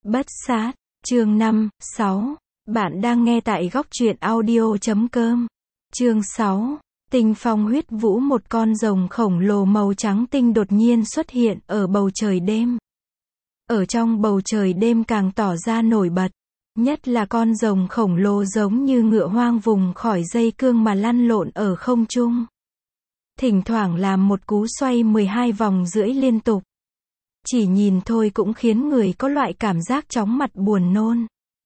Bất sát, chương 5, 6. Bạn đang nghe tại góc truyện audio.com. Chương 6. Tinh phong huyết vũ, một con rồng khổng lồ màu trắng tinh đột nhiên xuất hiện ở bầu trời đêm. Ở trong bầu trời đêm càng tỏ ra nổi bật. Nhất là con rồng khổng lồ giống như ngựa hoang vùng khỏi dây cương mà lăn lộn ở không trung. Thỉnh thoảng làm một cú xoay 12 vòng rưỡi liên tục. Chỉ nhìn thôi cũng khiến người có loại cảm giác chóng mặt buồn nôn.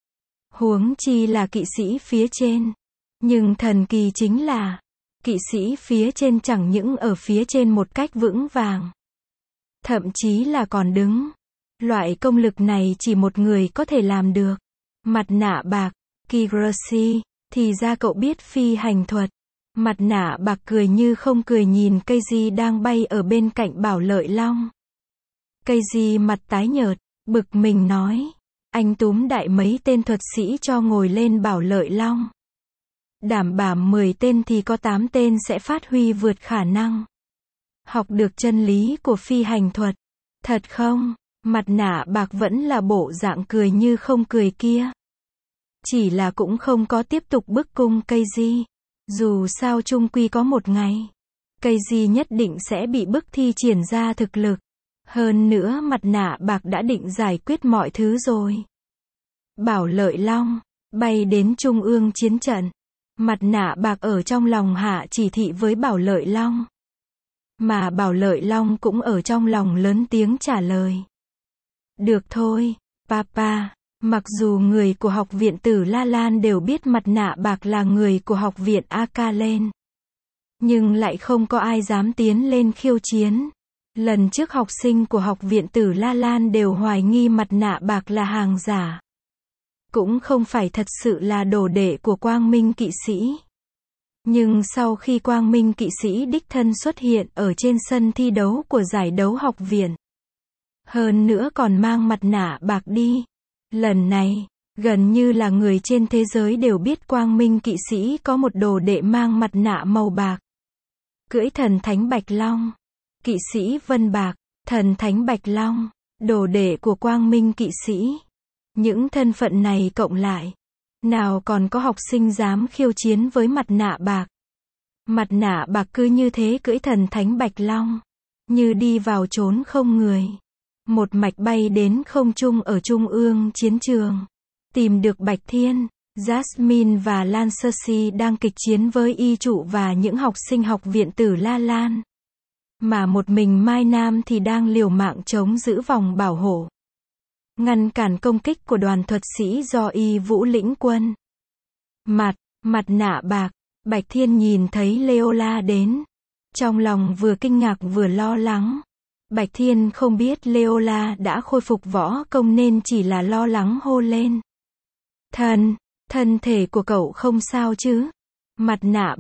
Huống chi là kỵ sĩ phía trên. Nhưng thần kỳ chính là, kỵ sĩ phía trên chẳng những ở phía trên một cách vững vàng, thậm chí là còn đứng. Loại công lực này chỉ một người có thể làm được. Mặt nạ bạc, Kiroshi, thì ra cậu biết phi hành thuật. Mặt nạ bạc cười như không cười nhìn Keiji đang bay ở bên cạnh Bảo Lợi Long. Keiji mặt tái nhợt, bực mình nói. Anh túm đại mấy tên thuật sĩ cho ngồi lên Bảo Lợi Long. Đảm bảo 10 tên thì có 8 tên sẽ phát huy vượt khả năng. Học được chân lý của phi hành thuật. Thật không? Mặt nạ bạc vẫn là bộ dạng cười như không cười kia. Chỉ là cũng không có tiếp tục bức cung Keiji. Dù sao chung quy có một ngày, Keiji nhất định sẽ bị bức thi triển ra thực lực. Hơn nữa mặt nạ bạc đã định giải quyết mọi thứ rồi. Bảo Lợi Long bay đến trung ương chiến trận. Mặt nạ bạc ở trong lòng hạ chỉ thị với Bảo Lợi Long. Mà Bảo Lợi Long cũng ở trong lòng lớn tiếng trả lời. Được thôi, Papa. Mặc dù người của học viện Tử La Lan đều biết mặt nạ bạc là người của học viện Akalen, nhưng lại không có ai dám tiến lên khiêu chiến. Lần trước học sinh của học viện Tử La Lan đều hoài nghi mặt nạ bạc là hàng giả. Cũng không phải thật sự là đồ đệ của Quang Minh kỵ sĩ. Nhưng sau khi Quang Minh kỵ sĩ đích thân xuất hiện ở trên sân thi đấu của giải đấu học viện, hơn nữa còn mang mặt nạ bạc đi, lần này, gần như là người trên thế giới đều biết Quang Minh kỵ sĩ có một đồ đệ mang mặt nạ màu bạc. Cưỡi thần thánh Bạch Long, kỵ sĩ Vân Bạc, thần thánh Bạch Long, đồ đệ của Quang Minh kỵ sĩ. Những thân phận này cộng lại, nào còn có học sinh dám khiêu chiến với mặt nạ bạc. Mặt nạ bạc cứ như thế cưỡi thần thánh Bạch Long, như đi vào chốn không người. Một mạch bay đến không trung ở trung ương chiến trường. Tìm được Bạch Thiên, Jasmine và Lan Cersei đang kịch chiến với y trụ và những học sinh học viện Tử La Lan. Mà một mình Mai Nam thì đang liều mạng chống giữ vòng bảo hộ, ngăn cản công kích của đoàn thuật sĩ do Y Vũ lĩnh quân. Mặt nạ bạc, Bạch Thiên nhìn thấy Leola đến. Trong lòng vừa kinh ngạc vừa lo lắng. Bạch Thiên không biết Leola đã khôi phục võ công nên chỉ là lo lắng hô lên. Thân thể của cậu không sao chứ? Mặt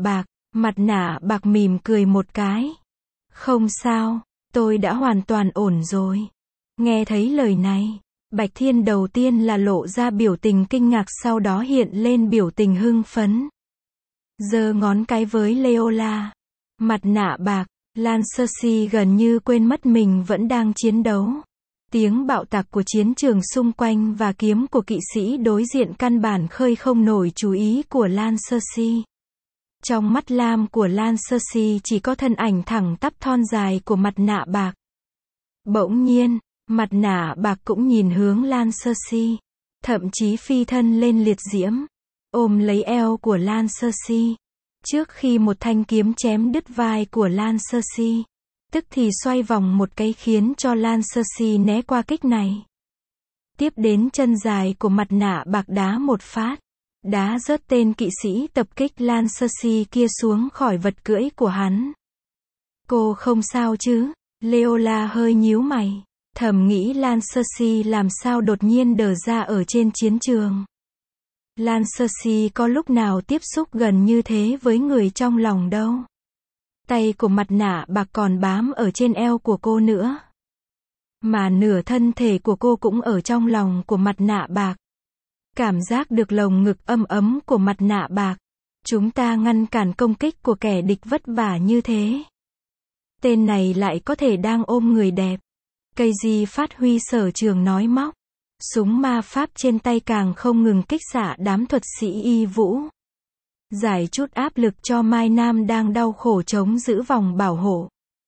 nạ bạc mỉm cười một cái. Không sao, tôi đã hoàn toàn ổn rồi. Nghe thấy lời này, Bạch Thiên đầu tiên là lộ ra biểu tình kinh ngạc, sau đó hiện lên biểu tình hưng phấn. Giơ ngón cái với Leola. Mặt nạ bạc, Lan Cersei gần như quên mất mình vẫn đang chiến đấu. Tiếng bạo tạc của chiến trường xung quanh và kiếm của kỵ sĩ đối diện căn bản khơi không nổi chú ý của Lan Cersei. Trong mắt lam của Lan Cersei chỉ có thân ảnh thẳng tắp thon dài của mặt nạ bạc. Bỗng nhiên, mặt nạ bạc cũng nhìn hướng Lan Cersei, thậm chí phi thân lên liệt diễm, ôm lấy eo của Lan Cersei. Trước khi một thanh kiếm chém đứt vai của Lan Cersei, tức thì xoay vòng một cái khiến cho Lan Cersei né qua kích này. Tiếp đến chân dài của mặt nạ bạc đá một phát, đá rớt tên kỵ sĩ tập kích Lan Cersei kia xuống khỏi vật cưỡi của hắn. Cô không sao chứ? Leola hơi nhíu mày, thầm nghĩ Lan Cersei làm sao đột nhiên đờ ra ở trên chiến trường. Lan Cersei có lúc nào tiếp xúc gần như thế với người trong lòng đâu. Tay của mặt nạ bạc còn bám ở trên eo của cô nữa. Mà nửa thân thể của cô cũng ở trong lòng của mặt nạ bạc. Cảm giác được lồng ngực ấm ấm của mặt nạ bạc. Chúng ta ngăn cản công kích của kẻ địch vất vả như thế. Tên này lại có thể đang ôm người đẹp. Keiji phát huy sở trường nói móc. Súng ma pháp trên tay càng không ngừng kích xạ đám thuật sĩ y vũ. Giải chút áp lực cho Mai Nam đang đau khổ chống giữ vòng bảo hộ.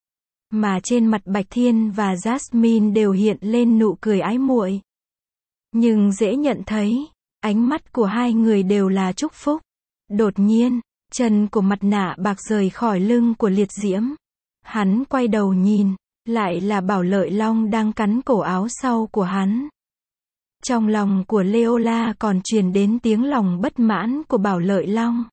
Mà trên mặt Bạch Thiên và Jasmine đều hiện lên nụ cười ái muội. Nhưng dễ nhận thấy, ánh mắt của hai người đều là chúc phúc. Đột nhiên, chân của mặt nạ bạc rời khỏi lưng của Liệt Diễm. Hắn quay đầu nhìn, lại là Bảo Lợi Long đang cắn cổ áo sau của hắn. Trong lòng của Leola còn truyền đến tiếng lòng bất mãn của Bảo Lợi Long.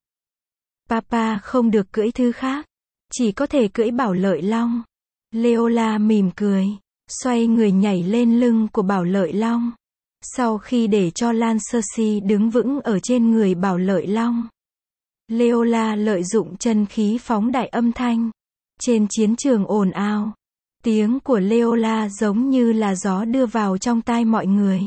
Papa không được cưỡi thứ khác, chỉ có thể cưỡi Bảo Lợi Long. Leola mỉm cười, xoay người nhảy lên lưng của Bảo Lợi Long. Sau khi để cho Lan Cersei đứng vững ở trên người Bảo Lợi Long, Leola lợi dụng chân khí phóng đại âm thanh. Trên chiến trường ồn ào, tiếng của Leola giống như là gió đưa vào trong tai mọi người.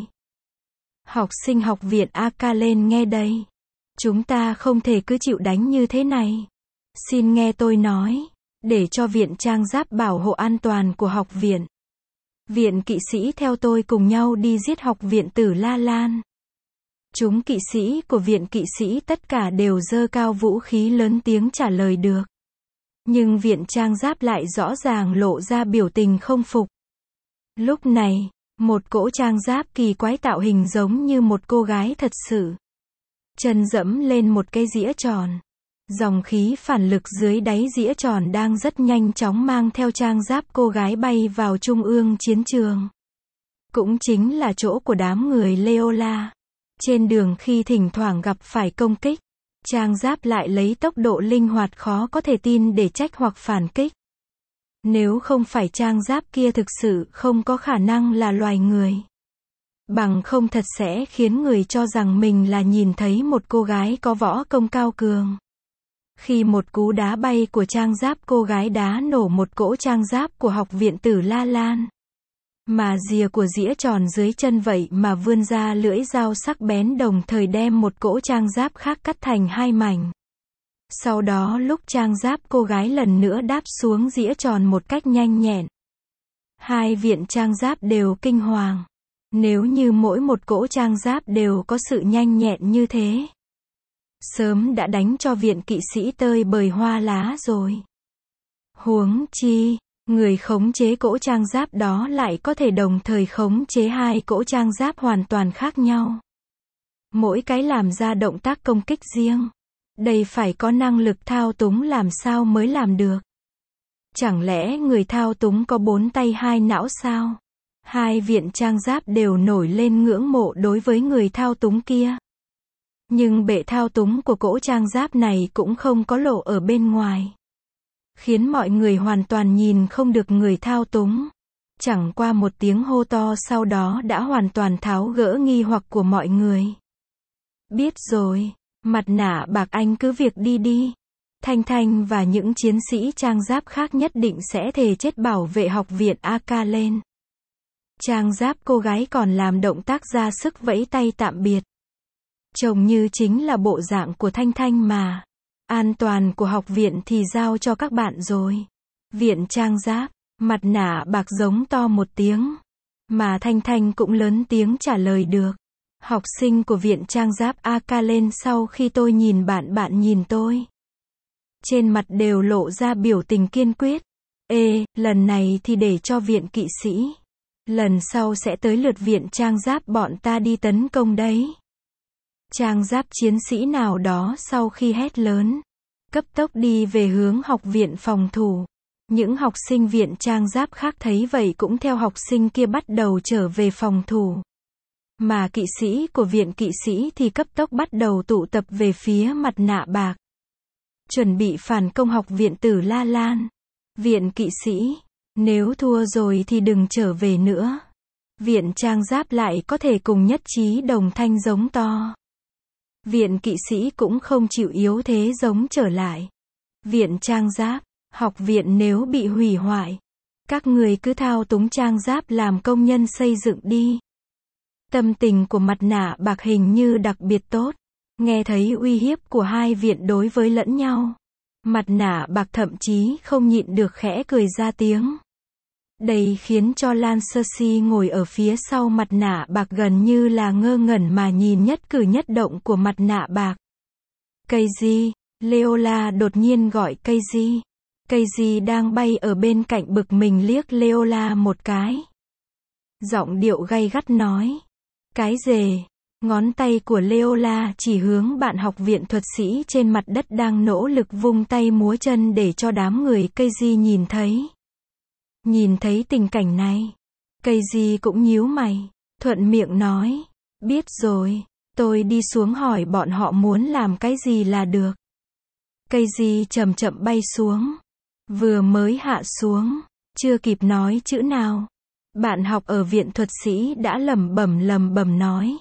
Học sinh học viện Akalen nghe đây. Chúng ta không thể cứ chịu đánh như thế này. Xin nghe tôi nói, để cho viện trang giáp bảo hộ an toàn của học viện. Viện kỵ sĩ theo tôi cùng nhau đi giết học viện Tử La Lan. Chúng kỵ sĩ của viện kỵ sĩ tất cả đều giơ cao vũ khí lớn tiếng trả lời được. Nhưng viện trang giáp lại rõ ràng lộ ra biểu tình không phục. Lúc này, một cỗ trang giáp kỳ quái tạo hình giống như một cô gái thật sự. Chân dẫm lên một cái dĩa tròn. Dòng khí phản lực dưới đáy dĩa tròn đang rất nhanh chóng mang theo trang giáp cô gái bay vào trung ương chiến trường. Cũng chính là chỗ của đám người Leola. Trên đường khi thỉnh thoảng gặp phải công kích, trang giáp lại lấy tốc độ linh hoạt khó có thể tin để trách hoặc phản kích. Nếu không phải trang giáp kia thực sự không có khả năng là loài người. Bằng không thật sẽ khiến người cho rằng mình là nhìn thấy một cô gái có võ công cao cường. Khi một cú đá bay của trang giáp cô gái đá nổ một cỗ trang giáp của học viện Tử La Lan. Mà rìa của dĩa tròn dưới chân vậy mà vươn ra lưỡi dao sắc bén đồng thời đem một cỗ trang giáp khác cắt thành hai mảnh. Sau đó lúc trang giáp cô gái lần nữa đáp xuống dĩa tròn một cách nhanh nhẹn. Hai viện trang giáp đều kinh hoàng. Nếu như mỗi một cỗ trang giáp đều có sự nhanh nhẹn như thế, sớm đã đánh cho viện kỵ sĩ tơi bời hoa lá rồi. Huống chi, người khống chế cỗ trang giáp đó lại có thể đồng thời khống chế hai cỗ trang giáp hoàn toàn khác nhau. Mỗi cái làm ra động tác công kích riêng. Đây phải có năng lực thao túng làm sao mới làm được. Chẳng lẽ người thao túng có 4 tay 2 não sao? Hai viện trang giáp đều nổi lên ngưỡng mộ đối với người thao túng kia. Nhưng bệ thao túng của cỗ trang giáp này cũng không có lộ ở bên ngoài. Khiến mọi người hoàn toàn nhìn không được người thao túng. Chẳng qua một tiếng hô to sau đó đã hoàn toàn tháo gỡ nghi hoặc của mọi người. Biết rồi, mặt nạ bạc anh cứ việc đi đi. Thanh Thanh và những chiến sĩ trang giáp khác nhất định sẽ thề chết bảo vệ học viện Akalen. Trang giáp cô gái còn làm động tác ra sức vẫy tay tạm biệt. Trông như chính là bộ dạng của Thanh Thanh mà. An toàn của học viện thì giao cho các bạn rồi. Viện trang giáp, mặt nạ bạc giống to một tiếng. Mà Thanh Thanh cũng lớn tiếng trả lời được. Học sinh của viện trang giáp Akalen sau khi tôi nhìn bạn bạn nhìn tôi. Trên mặt đều lộ ra biểu tình kiên quyết. Lần này thì để cho viện kỵ sĩ. Lần sau sẽ tới lượt viện trang giáp bọn ta đi tấn công đấy. Trang giáp chiến sĩ nào đó sau khi hét lớn, cấp tốc đi về hướng học viện phòng thủ. Những học sinh viện trang giáp khác thấy vậy cũng theo học sinh kia bắt đầu trở về phòng thủ. Mà kỵ sĩ của viện kỵ sĩ thì cấp tốc bắt đầu tụ tập về phía mặt nạ bạc. Chuẩn bị phản công học viện Tử La Lan. Viện kỵ sĩ, nếu thua rồi thì đừng trở về nữa. Viện trang giáp lại có thể cùng nhất trí đồng thanh giống to. Viện kỵ sĩ cũng không chịu yếu thế giống trở lại. Viện trang giáp, học viện nếu bị hủy hoại, các người cứ thao túng trang giáp làm công nhân xây dựng đi. Tâm tình của mặt nạ bạc hình như đặc biệt tốt. Nghe thấy uy hiếp của hai viện đối với lẫn nhau. Mặt nạ bạc thậm chí không nhịn được khẽ cười ra tiếng. Đây khiến cho Lan Cersei ngồi ở phía sau mặt nạ bạc gần như là ngơ ngẩn mà nhìn nhất cử nhất động của mặt nạ bạc. Casey, Leola đột nhiên gọi Casey. Casey đang bay ở bên cạnh bực mình liếc Leola một cái. Giọng điệu gay gắt nói. Cái dề. Ngón tay của Leola chỉ hướng bạn học viện thuật sĩ trên mặt đất đang nỗ lực vung tay múa chân để cho đám người Casey nhìn thấy. Nhìn thấy tình cảnh này, Casey cũng nhíu mày, thuận miệng nói. Biết rồi, tôi đi xuống hỏi bọn họ muốn làm cái gì là được. Casey chậm chậm bay xuống. Vừa mới hạ xuống, chưa kịp nói chữ nào. Bạn học ở viện thuật sĩ đã lẩm bẩm nói.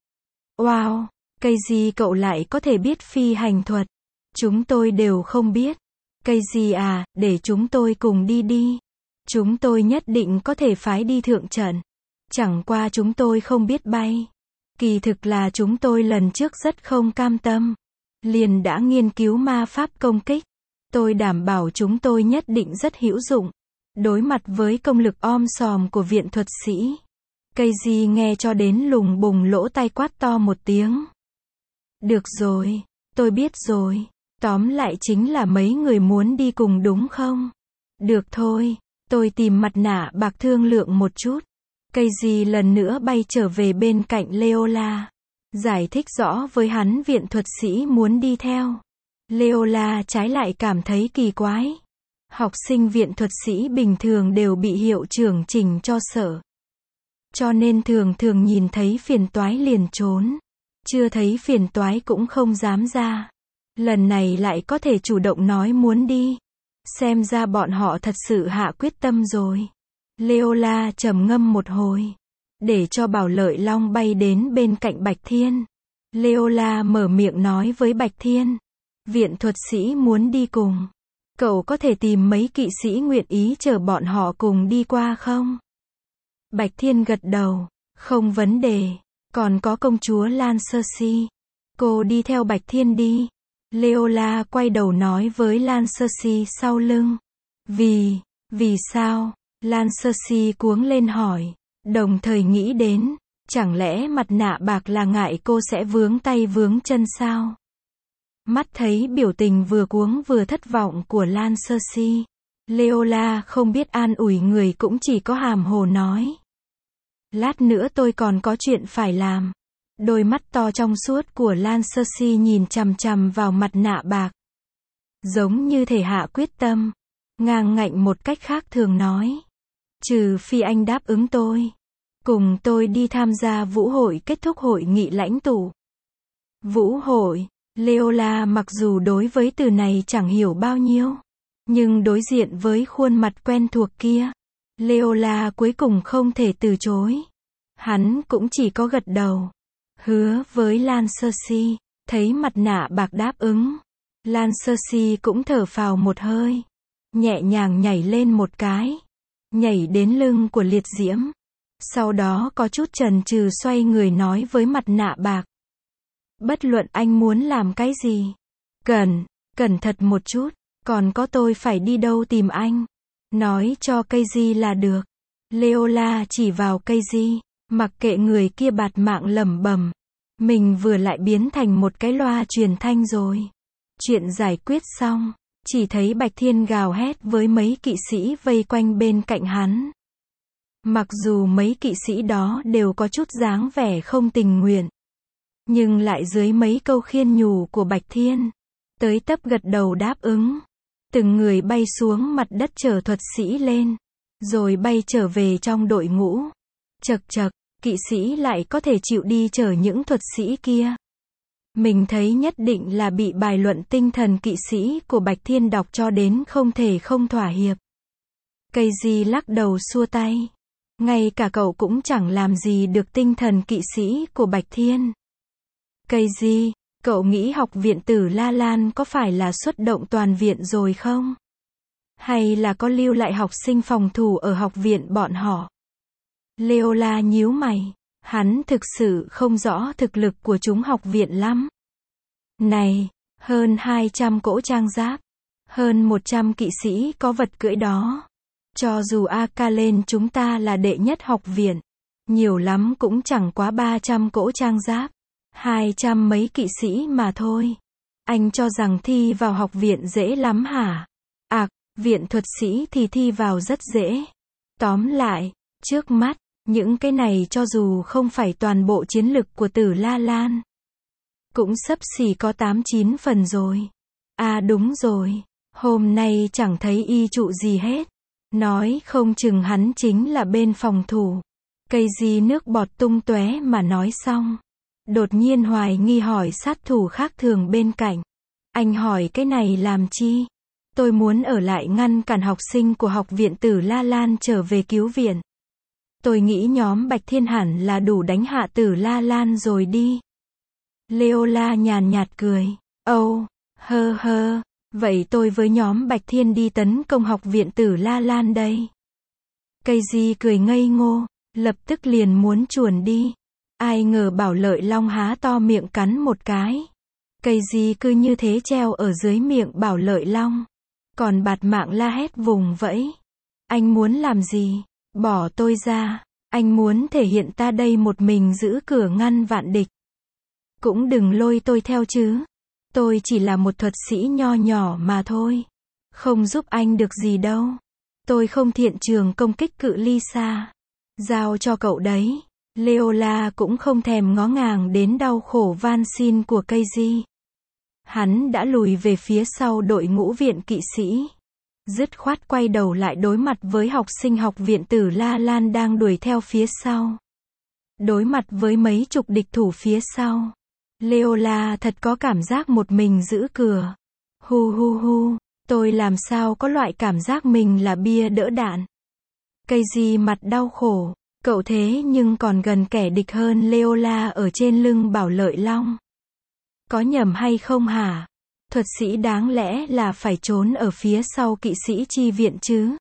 Wow, Casey cậu lại có thể biết phi hành thuật. Chúng tôi đều không biết. Casey à, để chúng tôi cùng đi đi. Chúng tôi nhất định có thể phái đi thượng trận. Chẳng qua chúng tôi không biết bay. Kỳ thực là chúng tôi lần trước rất không cam tâm. Liền đã nghiên cứu ma pháp công kích. Tôi đảm bảo chúng tôi nhất định rất hữu dụng. Đối mặt với công lực om sòm của viện thuật sĩ. Casey nghe cho đến lùng bùng lỗ tai quát to một tiếng. Được rồi, tôi biết rồi. Tóm lại chính là mấy người muốn đi cùng đúng không? Được thôi, tôi tìm mặt nạ bạc thương lượng một chút. Casey lần nữa bay trở về bên cạnh Leola. Giải thích rõ với hắn viện thuật sĩ muốn đi theo. Leola trái lại cảm thấy kỳ quái. Học sinh viện thuật sĩ bình thường đều bị hiệu trưởng chỉnh cho sợ. Cho nên thường thường nhìn thấy phiền toái liền trốn. Chưa thấy phiền toái cũng không dám ra. Lần này lại có thể chủ động nói muốn đi. Xem ra bọn họ thật sự hạ quyết tâm rồi. Leola trầm ngâm một hồi. Để cho Bảo Lợi Long bay đến bên cạnh Bạch Thiên. Leola mở miệng nói với Bạch Thiên. Viện thuật sĩ muốn đi cùng. Cậu có thể tìm mấy kỵ sĩ nguyện ý chở bọn họ cùng đi qua không? Bạch Thiên gật đầu. Không vấn đề. Còn có công chúa Lan Cersei. Cô đi theo Bạch Thiên đi. Leola quay đầu nói với Lan Cersei sau lưng. Vì sao? Lan Cersei cuống lên hỏi. Đồng thời nghĩ đến. Chẳng lẽ mặt nạ bạc là ngại cô sẽ vướng tay vướng chân sao? Mắt thấy biểu tình vừa cuống vừa thất vọng của Lan Cersei. Leola không biết an ủi người cũng chỉ có hàm hồ nói. Lát nữa tôi còn có chuyện phải làm. Đôi mắt to trong suốt của Lan Cersei nhìn chằm chằm vào mặt nạ bạc. Giống như thể hạ quyết tâm. Ngang ngạnh một cách khác thường nói. Trừ phi anh đáp ứng tôi. Cùng tôi đi tham gia vũ hội kết thúc hội nghị lãnh tụ. Vũ hội. Leola mặc dù đối với từ này chẳng hiểu bao nhiêu. Nhưng đối diện với khuôn mặt quen thuộc kia. Leola cuối cùng không thể từ chối. Hắn cũng chỉ có gật đầu. Hứa với Lan Cersei. Thấy mặt nạ bạc đáp ứng. Lan Cersei cũng thở phào một hơi. Nhẹ nhàng nhảy lên một cái. Nhảy đến lưng của liệt diễm. Sau đó có chút chần chừ xoay người nói với mặt nạ bạc. Bất luận anh muốn làm cái gì. Cẩn thận một chút. Còn có tôi phải đi đâu tìm anh. Nói cho Casey là được. Leola chỉ vào Casey. Mặc kệ người kia bạt mạng lẩm bẩm. Mình vừa lại biến thành một cái loa truyền thanh rồi. Chuyện giải quyết xong. Chỉ thấy Bạch Thiên gào hét với mấy kỵ sĩ vây quanh bên cạnh hắn. Mặc dù mấy kỵ sĩ đó đều có chút dáng vẻ không tình nguyện. Nhưng lại dưới mấy câu khiên nhủ của Bạch Thiên. Tới tấp gật đầu đáp ứng. Từng người bay xuống mặt đất chở thuật sĩ lên. Rồi bay trở về trong đội ngũ. Chật, kỵ sĩ lại có thể chịu đi chở những thuật sĩ kia. Mình thấy nhất định là bị bài luận tinh thần kỵ sĩ của Bạch Thiên đọc cho đến không thể không thỏa hiệp. Casey lắc đầu xua tay. Ngay cả cậu cũng chẳng làm gì được tinh thần kỵ sĩ của Bạch Thiên. Casey, cậu nghĩ học viện Tử La Lan có phải là xuất động toàn viện rồi không? Hay là có lưu lại học sinh phòng thủ ở học viện bọn họ? Leola nhíu mày. Hắn thực sự không rõ thực lực của chúng học viện lắm. Này, hơn 200 cỗ trang giáp. Hơn 100 kỵ sĩ có vật cưỡi đó. Cho dù AK lên chúng ta là đệ nhất học viện, nhiều lắm cũng chẳng quá 300 cỗ trang giáp, 200 mấy kỵ sĩ mà thôi. Anh cho rằng thi vào học viện dễ lắm hả? Viện thuật sĩ thì thi vào rất dễ. Tóm lại, trước mắt, những cái này cho dù không phải toàn bộ chiến lực của Tử La Lan, cũng xấp xỉ có 8-9 phần rồi. À đúng rồi, hôm nay chẳng thấy y trụ gì hết. Nói không chừng hắn chính là bên phòng thủ. Cây gì nước bọt tung tóe mà nói xong. Đột nhiên hoài nghi hỏi sát thủ khác thường bên cạnh. Anh hỏi cái này làm chi? Tôi muốn ở lại ngăn cản học sinh của học viện Tử La Lan trở về cứu viện. Tôi nghĩ nhóm Bạch Thiên hẳn là đủ đánh hạ Tử La Lan rồi đi. Leola nhàn nhạt cười. Âu, hơ, vậy tôi với nhóm Bạch Thiên đi tấn công học viện Tử La Lan đây. Cây gì cười ngây ngô, lập tức liền muốn chuồn đi. Ai ngờ Bảo Lợi Long há to miệng cắn một cái. Cây gì cứ như thế treo ở dưới miệng Bảo Lợi Long. Còn bạt mạng la hét vùng vẫy. Anh muốn làm gì? Bỏ tôi ra. Anh muốn thể hiện ta đây một mình giữ cửa ngăn vạn địch. Cũng đừng lôi tôi theo chứ. Tôi chỉ là một thuật sĩ nho nhỏ mà thôi. Không giúp anh được gì đâu. Tôi không thiện trường công kích cự ly xa. Giao cho cậu đấy. Leola cũng không thèm ngó ngàng đến đau khổ van xin của cây di. Hắn đã lùi về phía sau đội ngũ viện kỵ sĩ. Dứt khoát quay đầu lại đối mặt với học sinh học viện Tử La Lan đang đuổi theo phía sau. Đối mặt với mấy chục địch thủ phía sau. Leola thật có cảm giác một mình giữ cửa. Hu, tôi làm sao có loại cảm giác mình là bia đỡ đạn. Cây gì mặt đau khổ, cậu thế nhưng còn gần kẻ địch hơn Leola ở trên lưng Bảo Lợi Long. Có nhầm hay không hả? Thuật sĩ đáng lẽ là phải trốn ở phía sau kỵ sĩ chi viện chứ.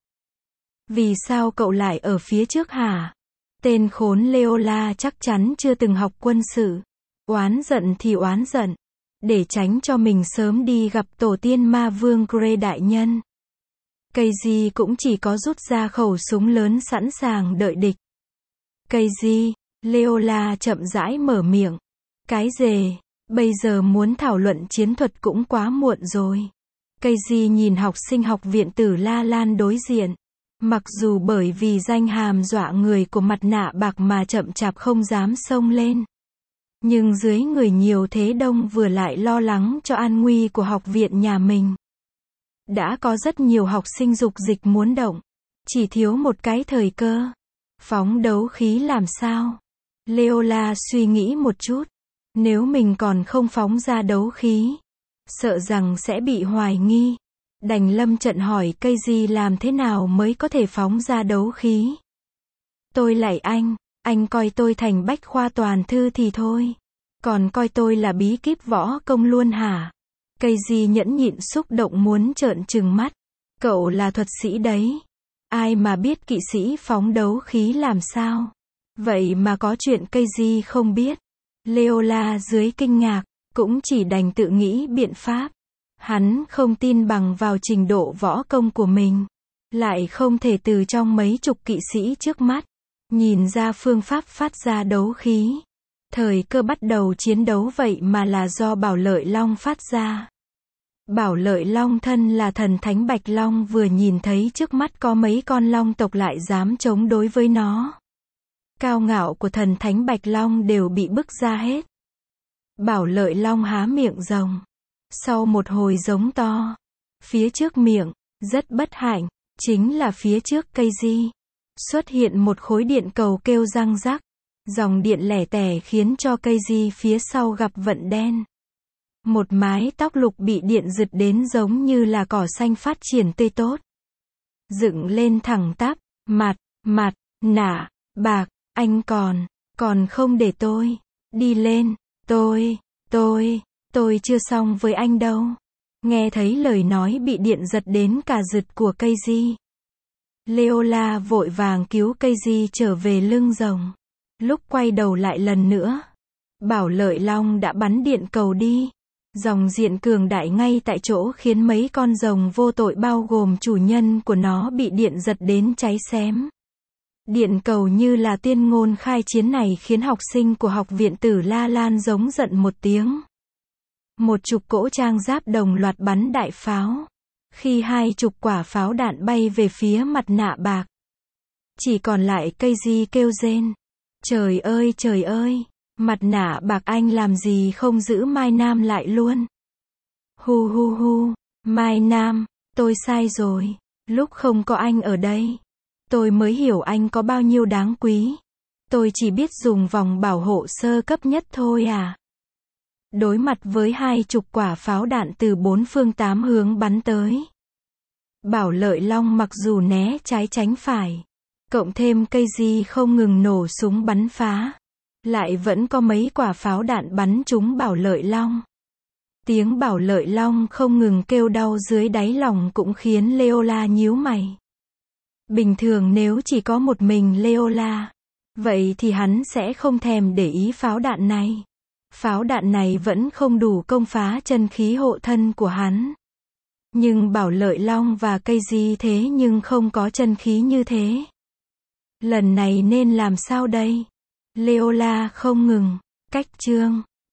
Vì sao cậu lại ở phía trước hả? Tên khốn Leola chắc chắn chưa từng học quân sự. Oán giận thì oán giận. Để tránh cho mình sớm đi gặp tổ tiên ma vương Grey đại nhân. Cây gì cũng chỉ có rút ra khẩu súng lớn sẵn sàng đợi địch. Cây gì? Leola chậm rãi mở miệng. Cái dề? Bây giờ muốn thảo luận chiến thuật cũng quá muộn rồi. Cây gì nhìn học sinh học viện Tử La Lan đối diện. Mặc dù bởi vì danh hàm dọa người của mặt nạ bạc mà chậm chạp không dám xông lên. Nhưng dưới người nhiều thế đông vừa lại lo lắng cho an nguy của học viện nhà mình. Đã có rất nhiều học sinh dục dịch muốn động. Chỉ thiếu một cái thời cơ. Phóng đấu khí làm sao? Leola suy nghĩ một chút. Nếu mình còn không phóng ra đấu khí, sợ rằng sẽ bị hoài nghi. Đành lâm trận hỏi cây gì làm thế nào mới có thể phóng ra đấu khí. Tôi lạy anh coi tôi thành bách khoa toàn thư thì thôi. Còn coi tôi là bí kíp võ công luôn hả? Cây gì nhẫn nhịn xúc động muốn trợn trừng mắt. Cậu là thuật sĩ đấy. Ai mà biết kỵ sĩ phóng đấu khí làm sao? Vậy mà có chuyện cây gì không biết. Leola dưới kinh ngạc, cũng chỉ đành tự nghĩ biện pháp. Hắn không tin bằng vào trình độ võ công của mình. Lại không thể từ trong mấy chục kỵ sĩ trước mắt, nhìn ra phương pháp phát ra đấu khí. Thời cơ bắt đầu chiến đấu vậy mà là do Bảo Lợi Long phát ra. Bảo Lợi Long thân là thần thánh Bạch Long vừa nhìn thấy trước mắt có mấy con long tộc lại dám chống đối với nó. Cao ngạo của thần thánh Bạch Long đều bị bức ra hết. Bảo Lợi Long há miệng rồng. Sau một hồi giống to, phía trước miệng, rất bất hạnh, chính là phía trước cây di. Xuất hiện một khối điện cầu kêu răng rắc. Dòng điện lẻ tẻ khiến cho cây di phía sau gặp vận đen. Một mái tóc lục bị điện giật đến giống như là cỏ xanh phát triển tươi tốt. Dựng lên thẳng tắp, mặt, nạ, bạc, anh còn không để tôi đi lên, tôi chưa xong với anh đâu. Nghe thấy lời nói bị điện giật đến cả giật của cây di. Leola vội vàng cứu cây di trở về lưng rồng. Lúc quay đầu lại lần nữa, Bảo Lợi Long đã bắn điện cầu đi. Dòng điện cường đại ngay tại chỗ khiến mấy con rồng vô tội bao gồm chủ nhân của nó bị điện giật đến cháy xém. Điện cầu như là tuyên ngôn khai chiến này khiến học sinh của học viện Tử La Lan giống giận một tiếng. Một chục cỗ trang giáp đồng loạt bắn đại pháo. Khi 20 quả pháo đạn bay về phía mặt nạ bạc. Chỉ còn lại Keiji kêu rên. Trời ơi, mặt nạ bạc anh làm gì không giữ Mai Nam lại luôn. Hu hu hu, Mai Nam, tôi sai rồi, lúc không có anh ở đây. Tôi mới hiểu anh có bao nhiêu đáng quý. Tôi chỉ biết dùng vòng bảo hộ sơ cấp nhất thôi à. Đối mặt với 20 quả pháo đạn từ 4 phương 8 hướng bắn tới. Bảo Lợi Long mặc dù né trái tránh phải, cộng thêm Keiji không ngừng nổ súng bắn phá, lại vẫn có mấy quả pháo đạn bắn trúng Bảo Lợi Long. Tiếng Bảo Lợi Long không ngừng kêu đau dưới đáy lòng cũng khiến Leola nhíu mày. Bình thường nếu chỉ có một mình Leola, vậy thì hắn sẽ không thèm để ý pháo đạn này. Pháo đạn này vẫn không đủ công phá chân khí hộ thân của hắn. Nhưng Bảo Lợi Long và Keiji thế nhưng không có chân khí như thế. Lần này nên làm sao đây? Leola không ngừng cách chương